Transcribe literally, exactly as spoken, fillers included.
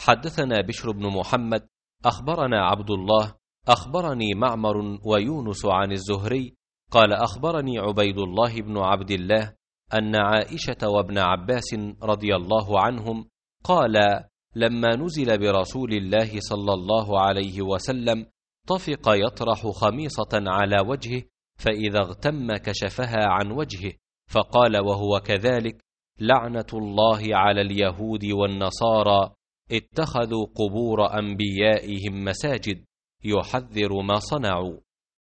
حدثنا بشر بن محمد أخبرنا عبد الله أخبرني معمر ويونس عن الزهري قال أخبرني عبيد الله بن عبد الله أن عائشة وابن عباس رضي الله عنهم قال لما نزل برسول الله صلى الله عليه وسلم طفق يطرح خميصة على وجهه، فإذا اغتم كشفها عن وجهه، فقال وهو كذلك: لعنة الله على اليهود والنصارى اتخذوا قبور أنبيائهم مساجد، يحذر ما صنعوا.